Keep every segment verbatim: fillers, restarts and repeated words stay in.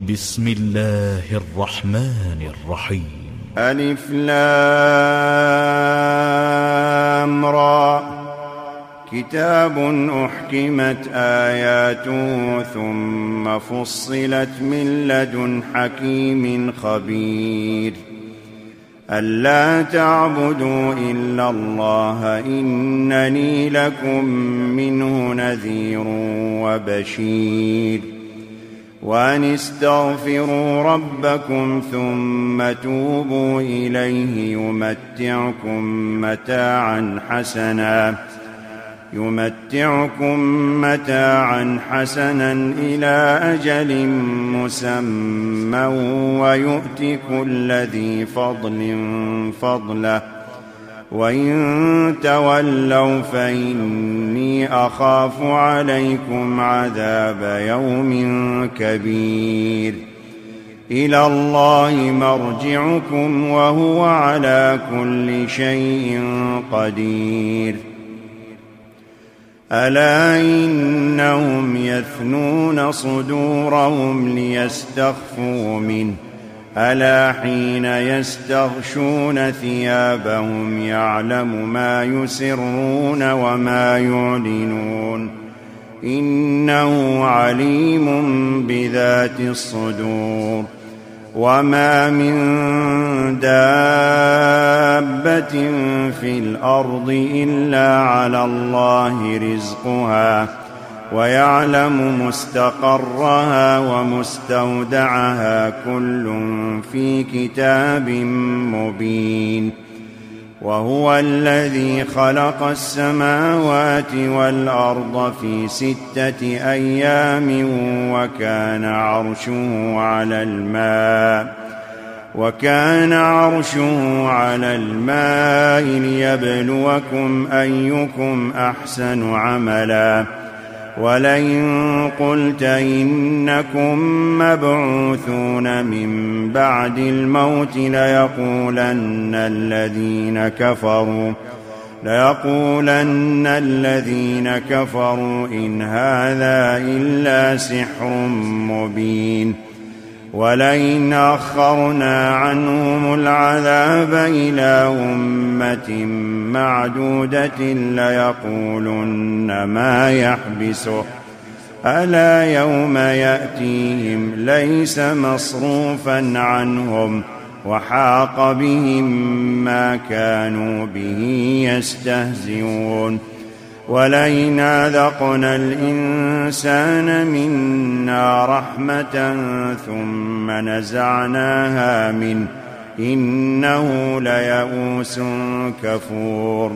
بسم الله الرحمن الرحيم. ألف لام را. كتاب أحكمت آياته ثم فصلت من لدن حكيم خبير. ألا تعبدوا إلا الله إنني لكم منه نذير وبشير. وأن استغفروا ربكم ثم توبوا إليه يمتعكم متاعا حسنا يمتعكم متاعا حسنا إلى أجل مسمى ويؤت كل ذي فضل فضله وإن تولوا فإني أخاف عليكم عذاب يوم كبير. إلى الله مرجعكم وهو على كل شيء قدير. ألا إنهم يثنون صدورهم ليستخفوا منه ألا حين يستغشون ثيابهم يعلم ما يسرون وما يعلنون إنه عليم بذات الصدور. وما من دابة في الأرض إلا على الله رزقها ويعلم مستقرها ومستودعها كل في كتاب مبين. وهو الذي خلق السماوات والأرض في ستة أيام وكان عرشه على الماء وكان عرشه على الماء ليبلوكم أيكم أحسن عملا. ولئن قلت إنكم مبعوثون من بعد الموت ليقولن الذين كفروا ليقولن الذين كفروا إن هذا إلا سحر مبين. ولئن أخرنا عنهم العذاب إلى أمة معدودة ليقولن ما يحبسه ألا يوم يأتيهم ليس مصروفا عنهم وحاق بهم ما كانوا به يستهزئون. ولئن أذقنا الإنسان منا رحمة ثم نزعناها منه إنه ليئوس كفور.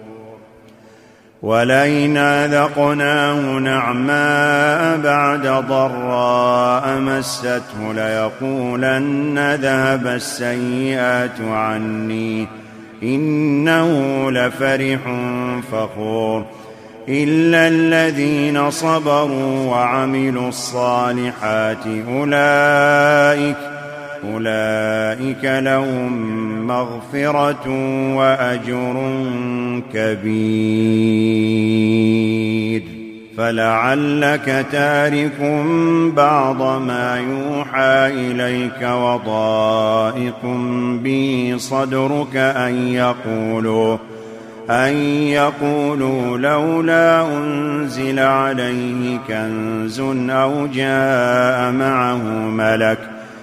ولئن أذقناه نعماء بعد ضراء مسته ليقولن ذهب السيئات عني إنه لفرح فخور. إلا الذين صبروا وعملوا الصالحات أولئك أولئك لهم مغفرة وأجر كبير. فلعلك تارك بعض ما يوحى إليك وضائق به صدرك أن يقولوا أن يقولوا لولا أنزل عليه كنز أو جاء معه ملك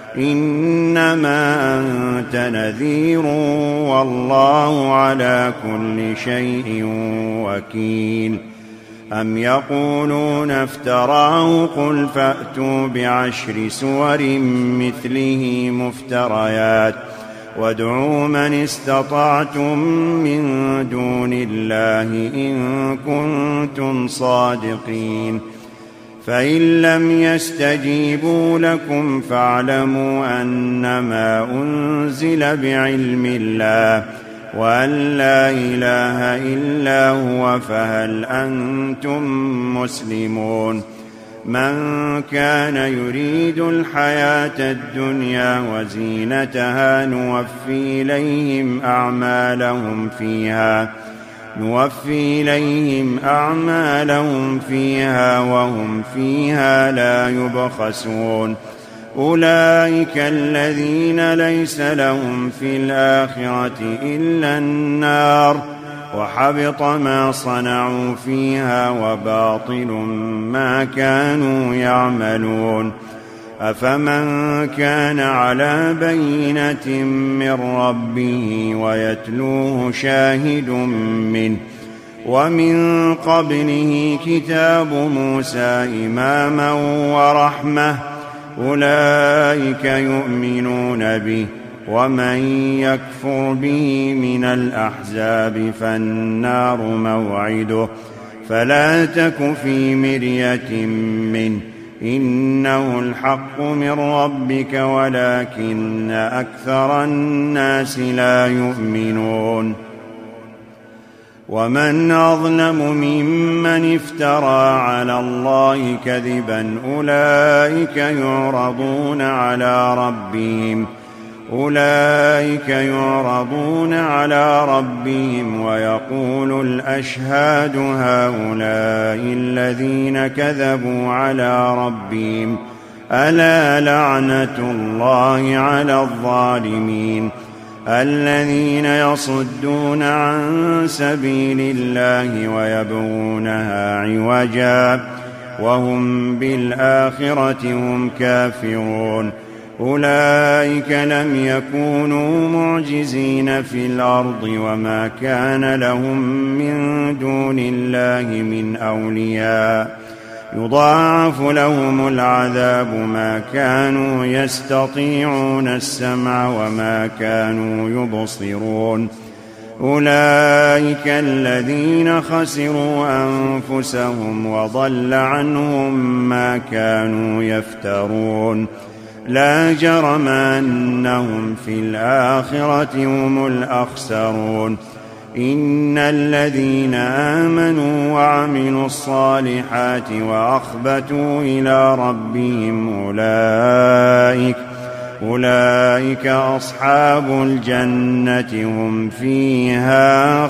إنما أنت نذير والله على كل شيء وكيل. أم يقولون افتراه قل فأتوا بعشر سور مثله مفتريات وادعوا من استطعتم من دون الله إن كنتم صادقين. فإن لم يستجيبوا لكم فاعلموا أنما أنزل بعلم الله وأن لا إله إلا هو فهل أنتم مسلمون. من كان يريد الحياة الدنيا وزينتها نوفي إليهم أعمالهم فيها نوفي إليهم أعمالهم فيها وهم فيها لا يبخسون. أولئك الذين ليس لهم في الآخرة إلا النار وحبط ما صنعوا فيها وباطل ما كانوا يعملون. أفمن كان على بينة من ربه ويتلوه شاهد منه ومن قبله كتاب موسى إماما ورحمة أولئك يؤمنون به ومن يكفر به من الأحزاب فالنار موعده فلا تك في مرية منه إنه الحق من ربك ولكن أكثر الناس لا يؤمنون. ومن أظلم ممن افترى على الله كذبا أولئك يعرضون على ربهم أولئك يعرضون على ربهم ويقول الأشهاد هؤلاء الذين كذبوا على ربهم ألا لعنة الله على الظالمين الذين يصدون عن سبيل الله ويبغونها عوجا وهم بالآخرة هم كافرون. أولئك لم يكونوا معجزين في الأرض وما كان لهم من دون الله من أولياء يضاعف لهم العذاب ما كانوا يستطيعون السمع وما كانوا يبصرون. أولئك الذين خسروا أنفسهم وضل عنهم ما كانوا يفترون. لا جرم أنهم في الآخرة هم الأخسرون. إن الذين آمنوا وعملوا الصالحات وأخبتوا إلى ربهم أولئك أولئك أصحاب الجنة هم فيها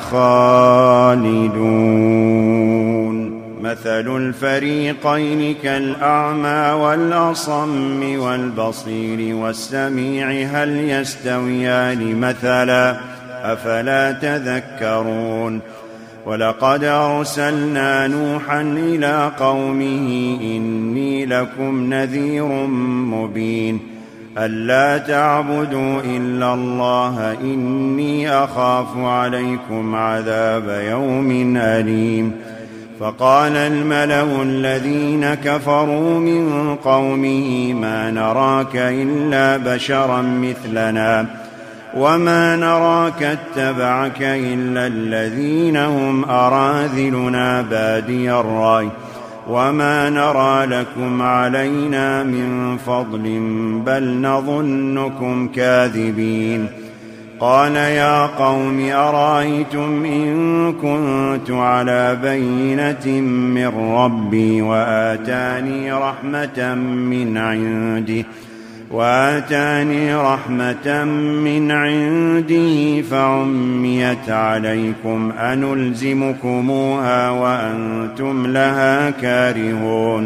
خالدون. مثل الفريقين كالأعمى والأصم والبصير والسميع هل يستويان مثلا أفلا تذكرون. ولقد أرسلنا نوحا إلى قومه إني لكم نذير مبين ألا تعبدوا إلا الله إني أخاف عليكم عذاب يوم أليم. فقال الملأ الذين كفروا من قومه ما نراك إلا بشرا مثلنا وما نراك اتبعك إلا الذين هم أراذلنا بادي الرأي وما نرى لكم علينا من فضل بل نظنكم كاذبين. قال يا قوم أرأيتم إن كنت على بينة من ربي وآتاني رحمة من عنده وآتاني رحمة من عنده فعميت عليكم أنلزمكموها وأنتم لها كارهون.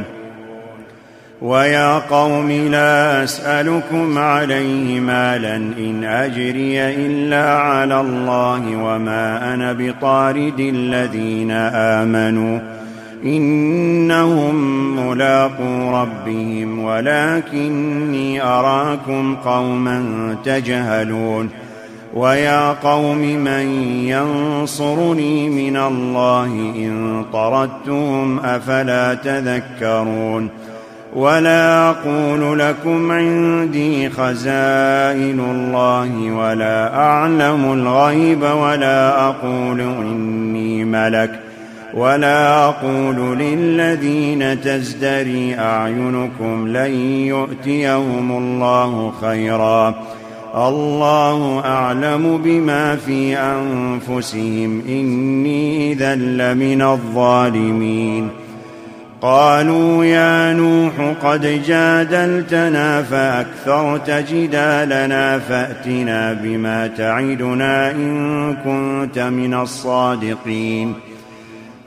ويا قوم لا أسألكم عليه مالا إن أجري إلا على الله وما أنا بطارد الذين آمنوا إنهم ملاقو ربهم ولكني أراكم قوما تجهلون. ويا قوم من ينصرني من الله إن طردتهم أفلا تذكرون. ولا أقول لكم عندي خزائن الله ولا أعلم الغيب ولا أقول إني ملك ولا أقول للذين تزدري أعينكم لن يؤتيهم الله خيرا الله أعلم بما في أنفسهم إني إذا لمن الظالمين. قالوا يا نوح قد جادلتنا فأكثرت جدالنا فأتنا بما تعدنا إن كنت من الصادقين.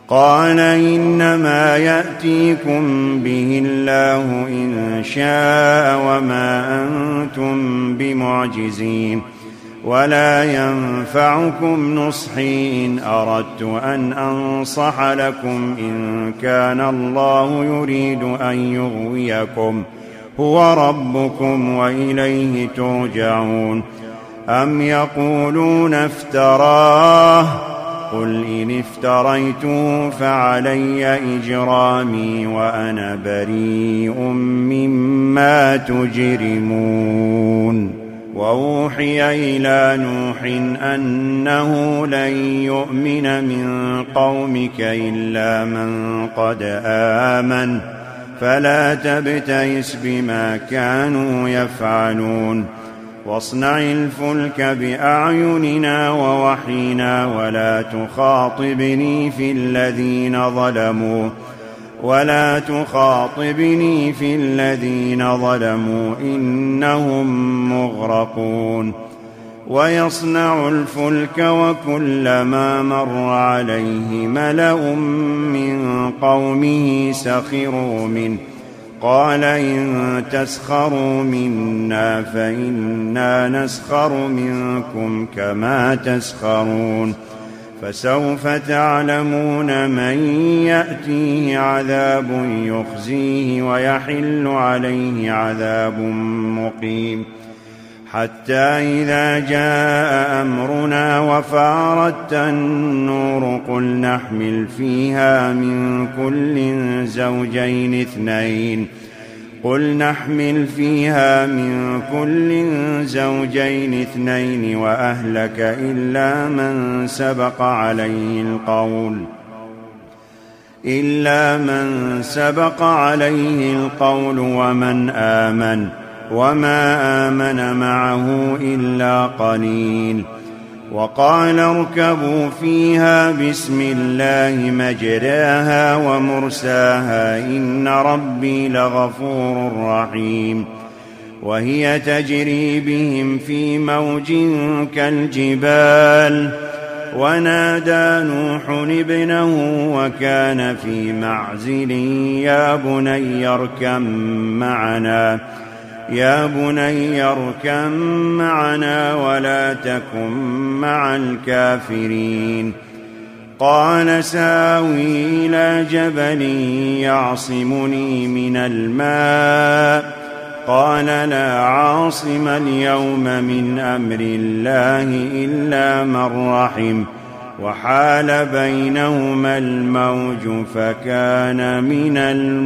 قال إنما يأتيكم به الله إن شاء وما أنتم بمعجزين ولا ينفعكم نصحي إن أردت أن أنصح لكم إن كان الله يريد أن يغويكم هو ربكم وإليه ترجعون أم يقولون افتراه قل إن افتريته فعلي إجرامي وأنا بريء مما تجرمون وأوحي إلى نوح أنه لن يؤمن من قومك إلا من قد آمن فلا تبتئس بما كانوا يفعلون واصنع الفلك بأعيننا ووحينا ولا تخاطبني في الذين ظلموا ولا تخاطبني في الذين ظلموا إنهم مغرقون ويصنع الفلك وكلما مر عليه ملأ من قومه سخروا منه قال إن تسخروا منا فإنا نسخر منكم كما تسخرون فسوف تعلمون من يأتيه عذاب يخزيه ويحل عليه عذاب مقيم حتى إذا جاء أمرنا وفارت النور قل نحمل فيها من كل زوجين اثنين قل نحمل فيها من كل زوجين اثنين وأهلك إلا من سبق عليه القول إلا من سبق عليه القول ومن آمن وما آمن معه إلا قليل وقال اركبوا فيها بسم الله مجراها ومرساها إن ربي لغفور رحيم وهي تجري بهم في موج كالجبال ونادى نوح ابنه وكان في معزل يا بني اركب معنا يا بني اركب معنا ولا تكن مع الكافرين قال ساوي إلى جبل يعصمني من الماء قال لا عاصم اليوم من أمر الله إلا من رحم وحال بينهما الموج فكان من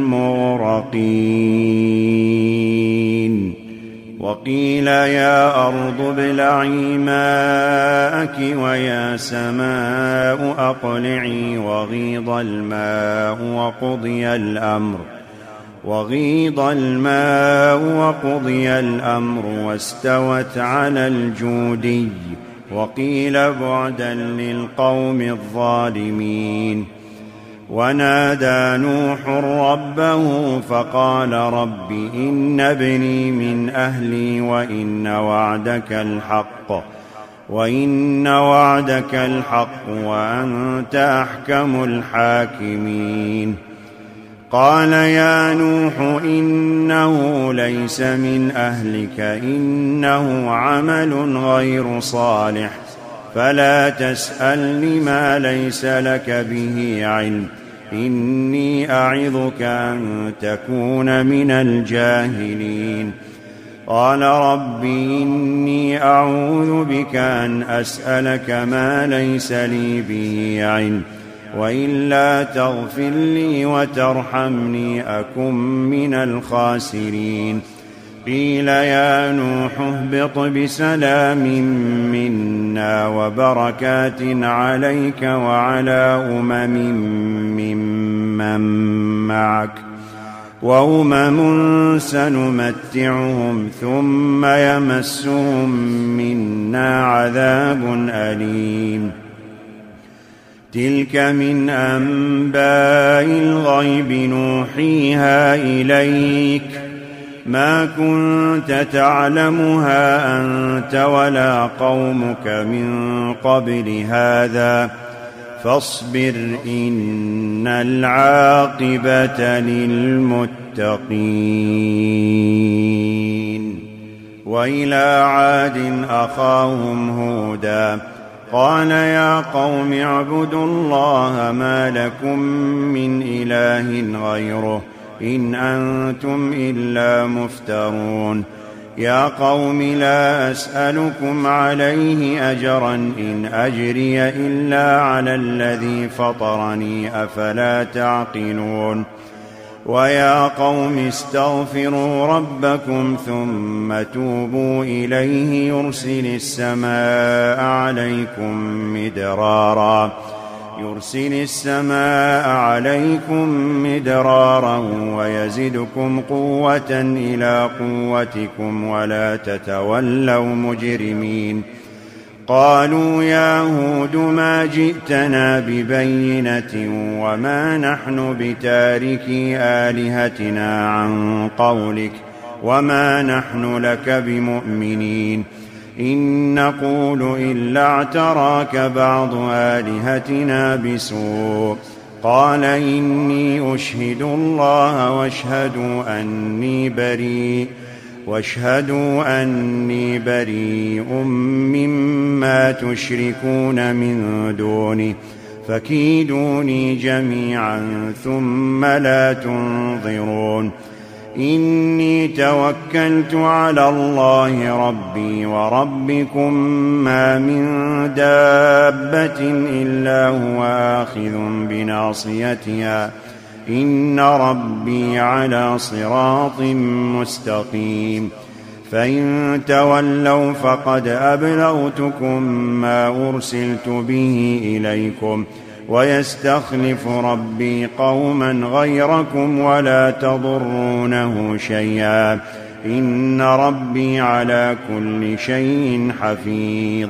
المغرقين وقيل يا أرض ابلعي ماءك ويا سماء أقلعي وغيض الماء وقضي الأمر وغيض الماء وقضي الأمر واستوت على الجودي وقيل بعدا للقوم الظالمين ونادى نوح ربه فقال رب إن ابني من أهلي وإن وعدك الحق وإن وعدك الحق وأنت أحكم الحاكمين قال يا نوح إنه ليس من أهلك إنه عمل غير صالح فلا تسألني ما ليس لك به علم إني أعظك أن تكون من الجاهلين قال رب إني أعوذ بك أن أسألك ما ليس لي به علم وإلا تغفر لي وترحمني أكن من الخاسرين قيل يا نوح اهبط بسلام منا وبركات عليك وعلى أمم ممن معك وأمم سنمتعهم ثم يمسهم منا عذاب أليم تلك من أنباء الغيب نوحيها إليك ما كنت تعلمها أنت ولا قومك من قبل هذا فاصبر إن العاقبة للمتقين. وإلى عاد أخاهم هودا قال يا قوم اعبدوا الله ما لكم من إله غيره إن أنتم إلا مفترون. يا قوم لا أسألكم عليه أجرا إن أجري إلا على الذي فطرني أفلا تعقلون. ويا قوم استغفروا ربكم ثم توبوا إليه يرسل السماء عليكم مدرارا يرسل السماء عليكم مدرارا ويزدكم قوة إلى قوتكم ولا تتولوا مجرمين. قالوا يا هود ما جئتنا ببينة وما نحن بتاركي آلهتنا عن قولك وما نحن لك بمؤمنين إن نقول إلا اعتراك بعض آلهتنا بسوء. قال إني أشهد الله واشهدوا أني بريء واشهدوا أني بريء مما تشركون من دونه فكيدوني جميعا ثم لا تنظرون. إني توكلت على الله ربي وربكم ما من دابة إلا هو آخذ بناصيتها إن ربي على صراط مستقيم. فإن تولوا فقد أبلغتكم ما أرسلت به إليكم ويستخلف ربي قوما غيركم ولا تضرونه شيئا إن ربي على كل شيء حفيظ.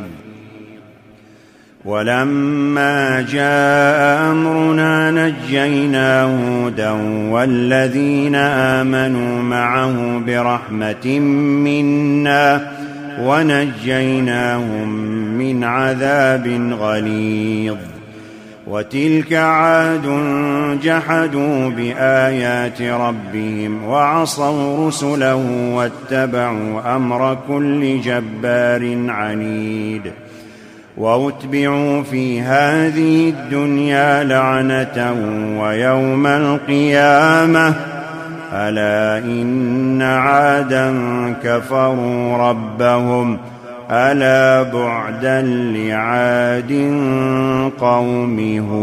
ولما جاء أمرنا نجينا هودا والذين آمنوا معه برحمة منا ونجيناهم من عذاب غليظ. وتلك عاد جحدوا بآيات ربهم وعصوا رسله واتبعوا أمر كل جبار عنيد. وأتبعوا في هذه الدنيا لعنة ويوم القيامة ألا إن عادا كفروا ربهم ألا بعدا لعاد قوم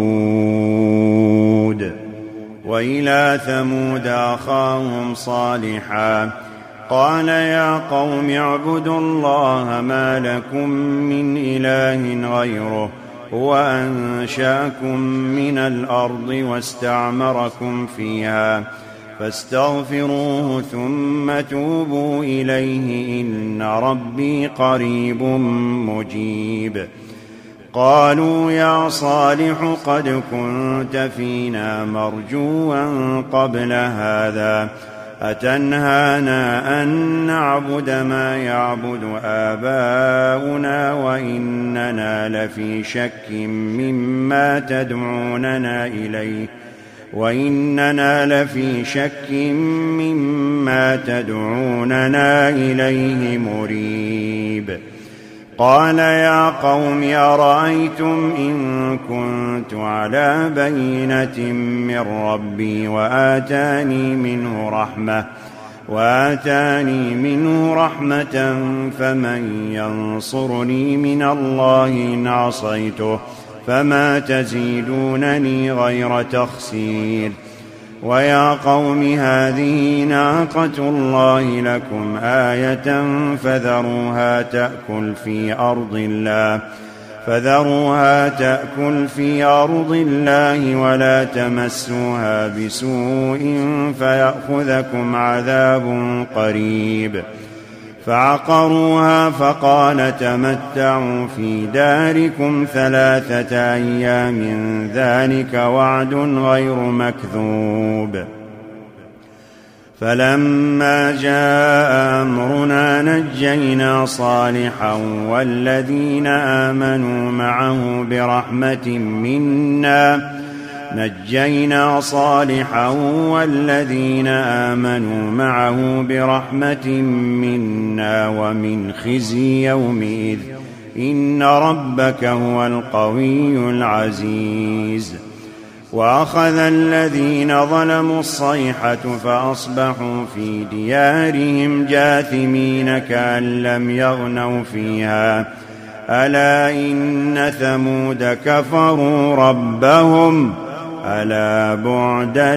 هود. وإلى ثمود أخاهم صالحا قال يا قوم اعبدوا الله ما لكم من إله غيره هو أنشأكم من الأرض واستعمركم فيها فاستغفروه ثم توبوا إليه إن ربي قريب مجيب. قالوا يا صالح قد كنت فينا مرجوا قبل هذا أتنهانا أن نعبد ما يعبد آباؤنا وإننا لفي شك مما تدعوننا إليه وإننا لفي شك مما تدعوننا إليه مريب. قال يا قوم أرأيتم إن كنت على بينة من ربي وآتاني منه رحمة وآتاني منه رحمة فمن ينصرني من الله إن عصيته فما تزيدونني غير تخسير. ويا قوم هذه ناقة الله لكم آية فذروها تأكل في أرض الله فذروها تأكل في أرض الله ولا تمسوها بسوء فيأخذكم عذاب قريب. فعقروها فقال تمتعوا في داركم ثلاثة أيام ذلك وعد غير مكذوب. فلما جاء أمرنا نجينا صالحا والذين آمنوا معه برحمة منا نجينا صالحا والذين آمنوا معه برحمة منا ومن خزي يومئذ إن ربك هو القوي العزيز. وأخذ الذين ظلموا الصيحة فأصبحوا في ديارهم جاثمين كأن لم يغنوا فيها ألا إن ثمود كفروا ربهم ألا بعدا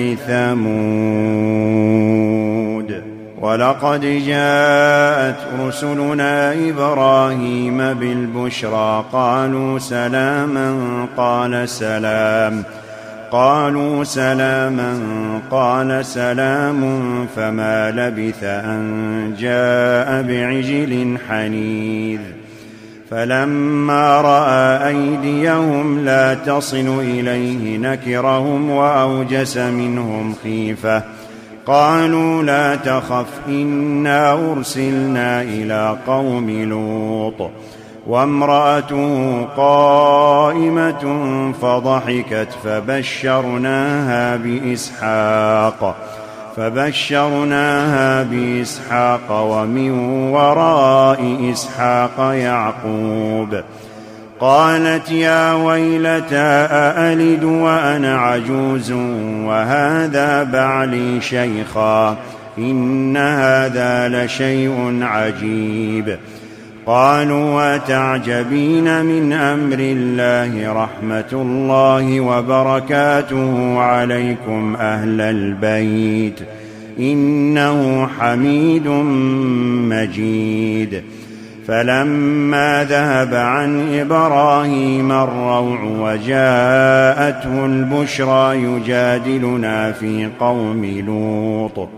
لثمود. ولقد جاءت رسلنا إبراهيم بالبشرى قالوا سلاما قال سلام قالوا سلاما قال سلام فما لبث أن جاء بعجل حنيذ. فلما رأى أيديهم لا تصل إليه نكرهم وأوجس منهم خيفة قالوا لا تخف إنا أرسلنا إلى قوم لوط وامرأته قائمة فضحكت فبشرناها بإسحاق فبشرناها بإسحاق ومن وراء إسحاق يعقوب. قالت يا ويلتى أألد وأنا عجوز وهذا بعلي شيخا إن هذا لشيء عجيب. قالوا أتعجبين من أمر الله رحمة الله وبركاته عليكم أهل البيت إنه حميد مجيد. فلما ذهب عن إبراهيم الروع وجاءته البشرى يجادلنا في قوم لوط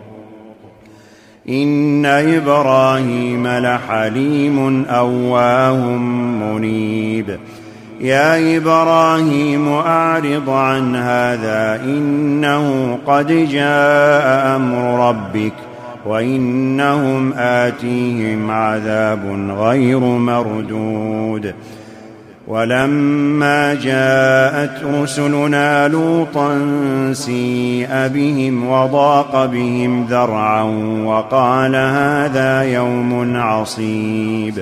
إن إبراهيم لحليم أواه منيب. يا إبراهيم أعرض عن هذا إنه قد جاء أمر ربك وإنهم آتيهم عذاب غير مردود. ولما جاءت رسلنا لوطا سيء بهم وضاق بهم ذرعا وقال هذا يوم عصيب.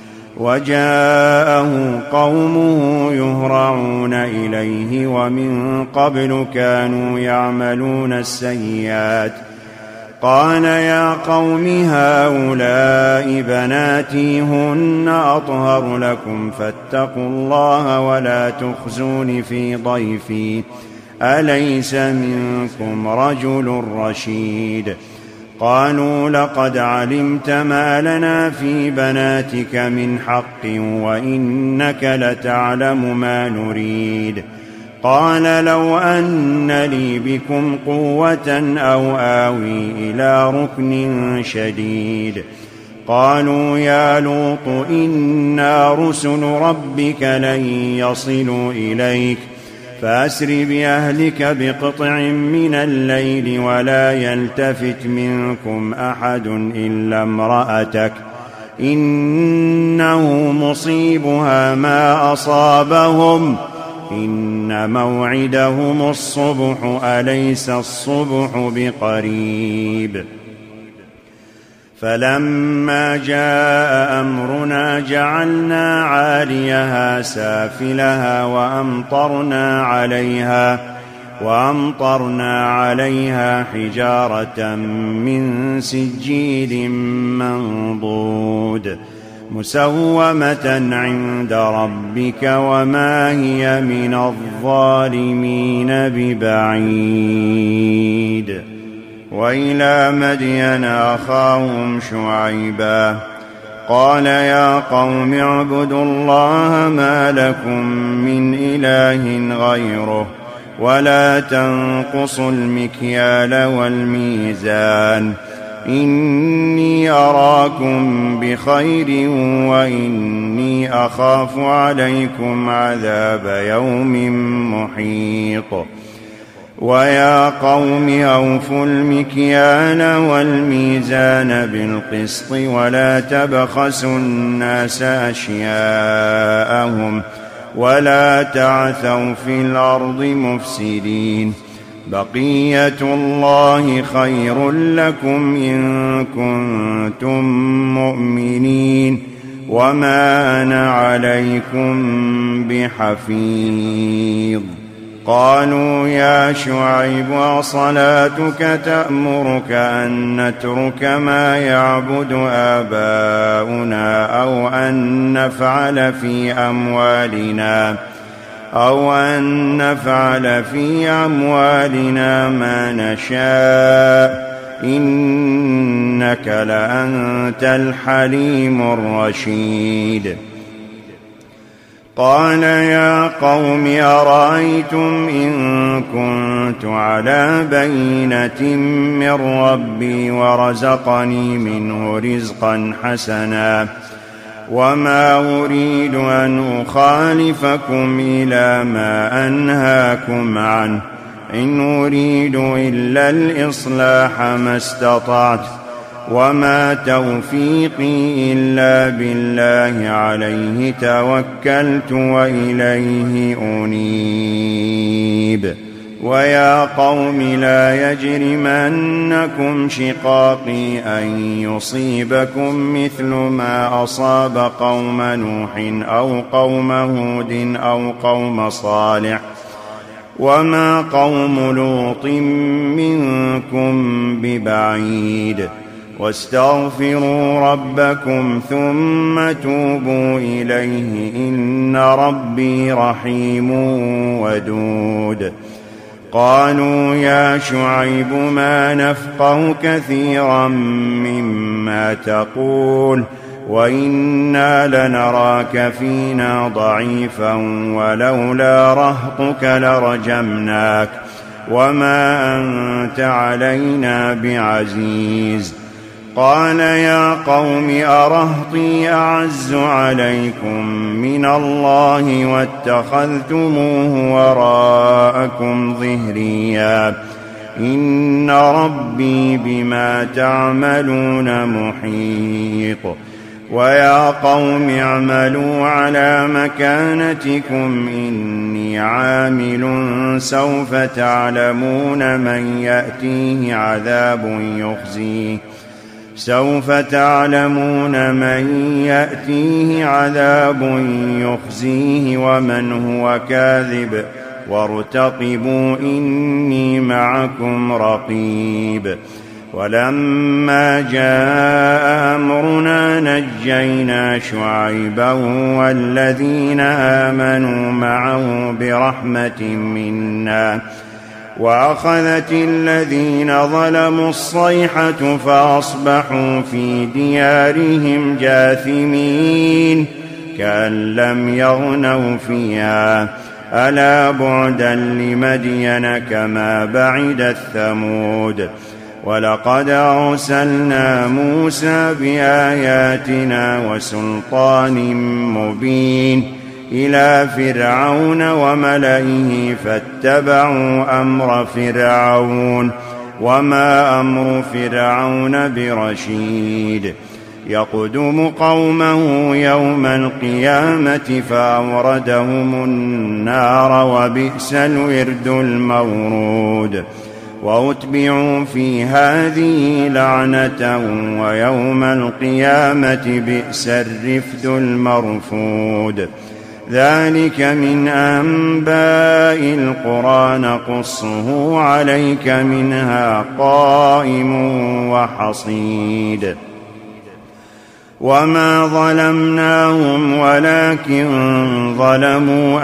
وجاءه قومه يهرعون إليه ومن قبل كانوا يعملون السيئات قال يا قوم هؤلاء بناتي هن أطهر لكم فاتقوا الله ولا تخزون في ضيفي أليس منكم رجل رشيد. قالوا لقد علمت ما لنا في بناتك من حق وإنك لتعلم ما نريد. قال لو أن لي بكم قوة أو آوي إلى ركن شديد. قالوا يا لوط إنا رسل ربك لن يصلوا إليك فأسر بأهلك بقطع من الليل ولا يلتفت منكم أحد إلا امرأتك إنه مصيبها ما أصابهم إن موعدهم الصبح أليس الصبح بقريب. فلما جاء أمرنا جعلنا عاليها سافلها وأمطرنا عليها وأمطرنا عليها حجارة من سجيل منضود مسومة عند ربك وما هي من الظالمين ببعيد. وإلى مدين أخاهم شعيبا قال يا قوم اعبدوا الله ما لكم من إله غيره ولا تنقصوا المكيال والميزان إني أراكم بخير وإني أخاف عليكم عذاب يوم محيط. ويا قوم أوفوا المكيال والميزان بالقسط ولا تبخسوا الناس أشياءهم ولا تعثوا في الأرض مفسدين بقية الله خير لكم إن كنتم مؤمنين وما أنا عليكم بحفيظ قالوا يا شعيب أصلاتك تأمرك أن نترك ما يعبد آباؤنا أو أن نفعل في أموالنا أو أن نفعل في أموالنا ما نشاء إنك لأنت الحليم الرشيد قال يا قوم أرأيتم إن كنت على بينة من ربي ورزقني منه رزقا حسنا وما أريد أن أخالفكم إلى ما أنهاكم عنه إن أريد إلا الإصلاح ما استطعت وما توفيقي إلا بالله عليه توكلت وإليه أنيب ويا قوم لا يجرمنكم شقاقي أن يصيبكم مثل ما أصاب قوم نوح أو قوم هود أو قوم صالح وما قوم لوط منكم ببعيد واستغفروا ربكم ثم توبوا إليه إن ربي رحيم ودود قالوا يا شعيب ما نفقه كثيرا مما تقول وإنا لنراك فينا ضعيفا ولولا رهطك لرجمناك وما أنت علينا بعزيز قال يا قوم أرهطي أعز عليكم من الله واتخذتموه وراءكم ظهريا إن ربي بما تعملون محيط ويا قوم اعملوا على مكانتكم إني عامل سوف تعلمون من يأتيه عذاب يخزيه سوف تعلمون من يأتيه عذاب يخزيه ومن هو كاذب وارتقبوا إني معكم رقيب ولما جاء أمرنا نجينا شعيبا والذين آمنوا معه برحمة منا وأخذت الذين ظلموا الصيحة فأصبحوا في ديارهم جاثمين كأن لم يغنوا فيها ألا بعدا لمدين كما بعدت ثمود ولقد أرسلنا موسى بآياتنا وسلطان مبين إلى فرعون وملئه فاتبعوا أمر فرعون وما أمر فرعون برشيد يقدم قومه يوم القيامة فأوردهم النار وبئس الورد المورود وأتبعوا في هذه لعنة ويوم القيامة بئس الرفد المرفود ذلك من أنباء القرى نقصه عليك منها قائم وحصيد وما ظلمناهم ولكن ظلموا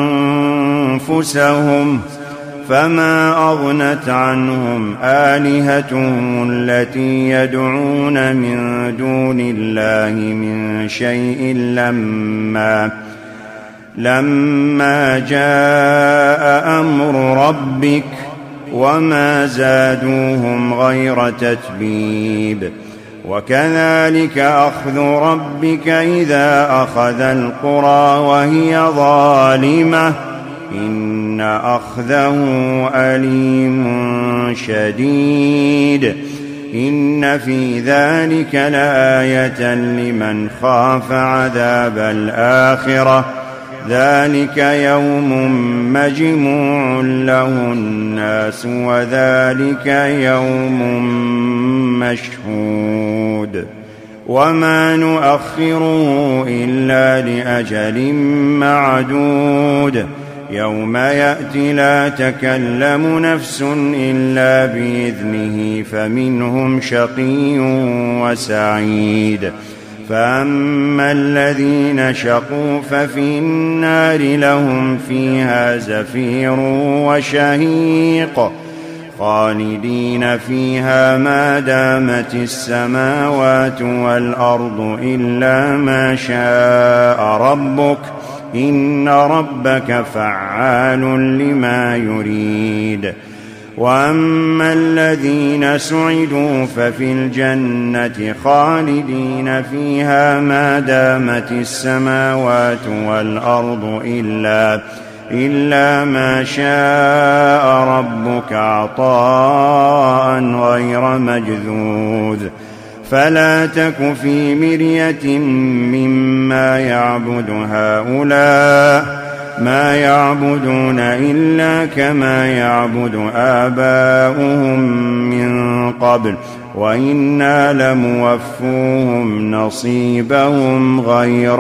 أنفسهم فما أغنت عنهم آلهتهم التي يدعون من دون الله من شيء لما لما جاء أمر ربك وما زادوهم غير تتبيب وكذلك أخذ ربك إذا أخذ القرى وهي ظالمة إن إن أخذه أليم شديد إن في ذلك لآية لمن خاف عذاب الآخرة ذلك يوم مجموع له الناس وذلك يوم مشهود وما نؤخره إلا لأجل معدود يوم يأتي لا تكلم نفس إلا بإذنه فمنهم شقي وسعيد فأما الذين شقوا ففي النار لهم فيها زفير وشهيق خالدين فيها ما دامت السماوات والأرض إلا ما شاء ربك إن ربك فعال لما يريد وأما الذين سعدوا ففي الجنة خالدين فيها ما دامت السماوات والأرض إلا إلا ما شاء ربك عطاء غير مجذوذ فلا تك في مرية مما يعبد هؤلاء ما يعبدون إلا كما يعبد آباؤهم من قبل وإنا لموفوهم نصيبهم غير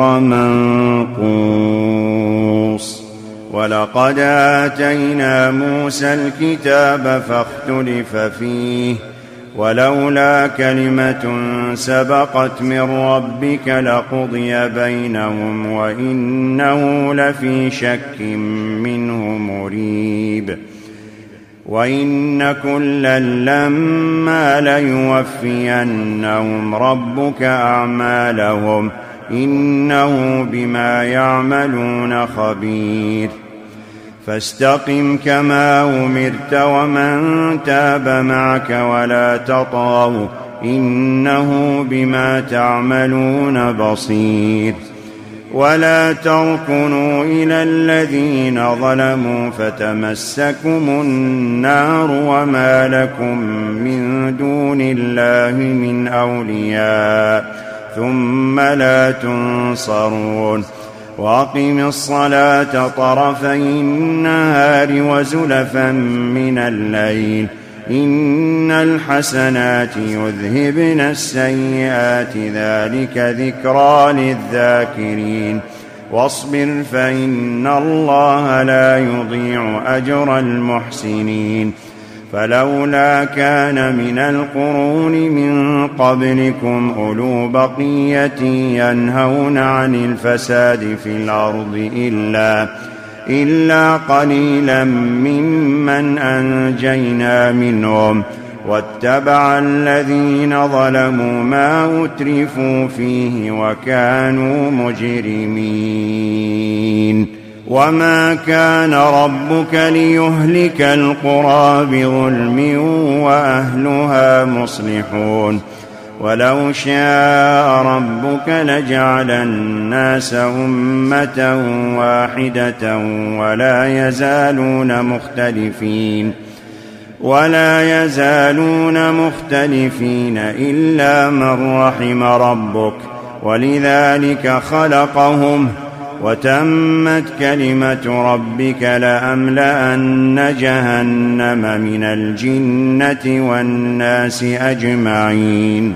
منقوص ولقد آتينا موسى الكتاب فاختلف فيه ولولا كلمة سبقت من ربك لقضي بينهم وإنه لفي شك منه مريب وإن كلا لما ليوفينهم ربك أعمالهم إنه بما يعملون خبير فاستقم كما أمرت ومن تاب معك ولا تطغوا إنه بما تعملون بصير ولا تركنوا إلى الذين ظلموا فتمسكم النار وما لكم من دون الله من أولياء ثم لا تنصرون وأقم الصلاة طرفي النهار وزلفا من الليل إن الحسنات يذهبن السيئات ذلك ذكرى للذاكرين واصبر فإن الله لا يضيع أجر المحسنين فلولا كان من القرون من قبلكم أولو بقية ينهون عن الفساد في الأرض إلا, إلا قليلا ممن أنجينا منهم واتبع الذين ظلموا ما أترفوا فيه وكانوا مجرمين وما كان ربك ليهلك القرى بظلم وأهلها مصلحون ولو شاء ربك لجعل الناس أمة واحدة ولا يزالون مختلفين ولا يزالون مختلفين إلا من رحم ربك ولذلك خلقهم وتمت كلمة ربك لأملأن جهنم من الجنة والناس أجمعين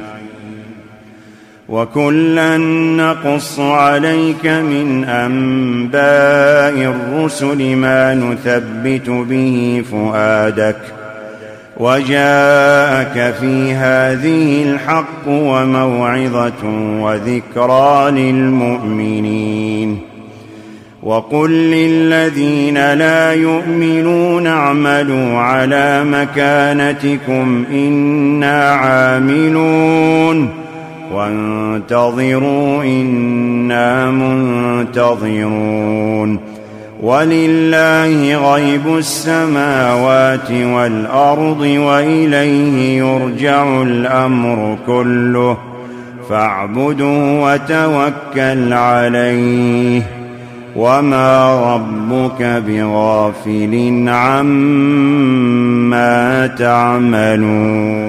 وكلا نقص عليك من أنباء الرسل ما نثبت به فؤادك وجاءك في هذه الحق وموعظة وذكرى للمؤمنين وقل للذين لا يؤمنون اعملوا على مكانتكم إنا عاملون وانتظروا إنا منتظرون ولله غيب السماوات والأرض وإليه يرجع الأمر كله فاعبده وتوكل عليه وما ربك بغافل عما تعملون